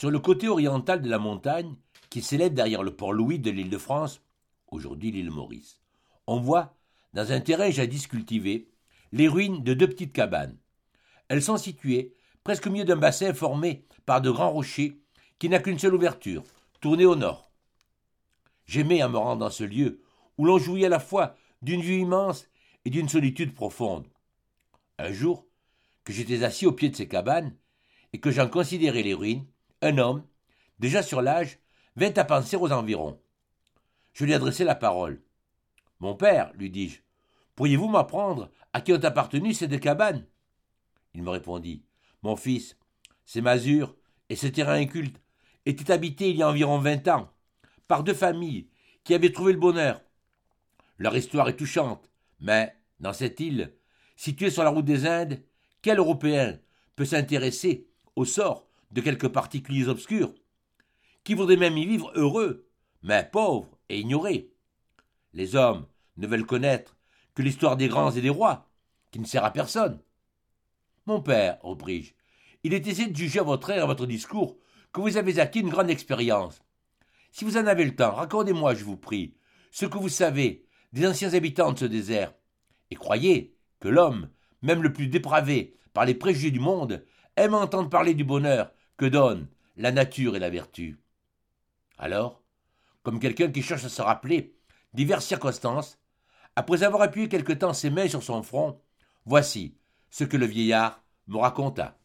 Sur le côté oriental de la montagne, qui s'élève derrière le port Louis de l'île de France, aujourd'hui l'île Maurice, on voit, dans un terrain jadis cultivé, les ruines de deux petites cabanes. Elles sont situées presque au milieu d'un bassin formé par de grands rochers qui n'a qu'une seule ouverture, tournée au nord. J'aimais à me rendre dans ce lieu où l'on jouit à la fois d'une vue immense et d'une solitude profonde. Un jour, que j'étais assis au pied de ces cabanes et que j'en considérais les ruines, un homme, déjà sur l'âge, vint à penser aux environs. Je lui adressai la parole. Mon père, lui dis-je, pourriez-vous m'apprendre à qui ont appartenu ces deux cabanes? Il me répondit. Mon fils, ces masures et ce terrain inculte étaient habités il y a environ 20 ans par deux familles qui avaient trouvé le bonheur. Leur histoire est touchante, mais, dans cette île, située sur la route des Indes, quel Européen peut s'intéresser au sort de quelques particuliers obscurs, qui voudraient même y vivre heureux, mais pauvres et ignorés? Les hommes ne veulent connaître que l'histoire des grands et des rois, qui ne sert à personne. Mon père, repris-je, il est aisé de juger à votre air et à votre discours que vous avez acquis une grande expérience. Si vous en avez le temps, racontez-moi, je vous prie, ce que vous savez des anciens habitants de ce désert, et croyez que l'homme, même le plus dépravé par les préjugés du monde, aime entendre parler du bonheur que donnent la nature et la vertu. Alors, comme quelqu'un qui cherche à se rappeler diverses circonstances, après avoir appuyé quelque temps ses mains sur son front, voici ce que le vieillard me raconta.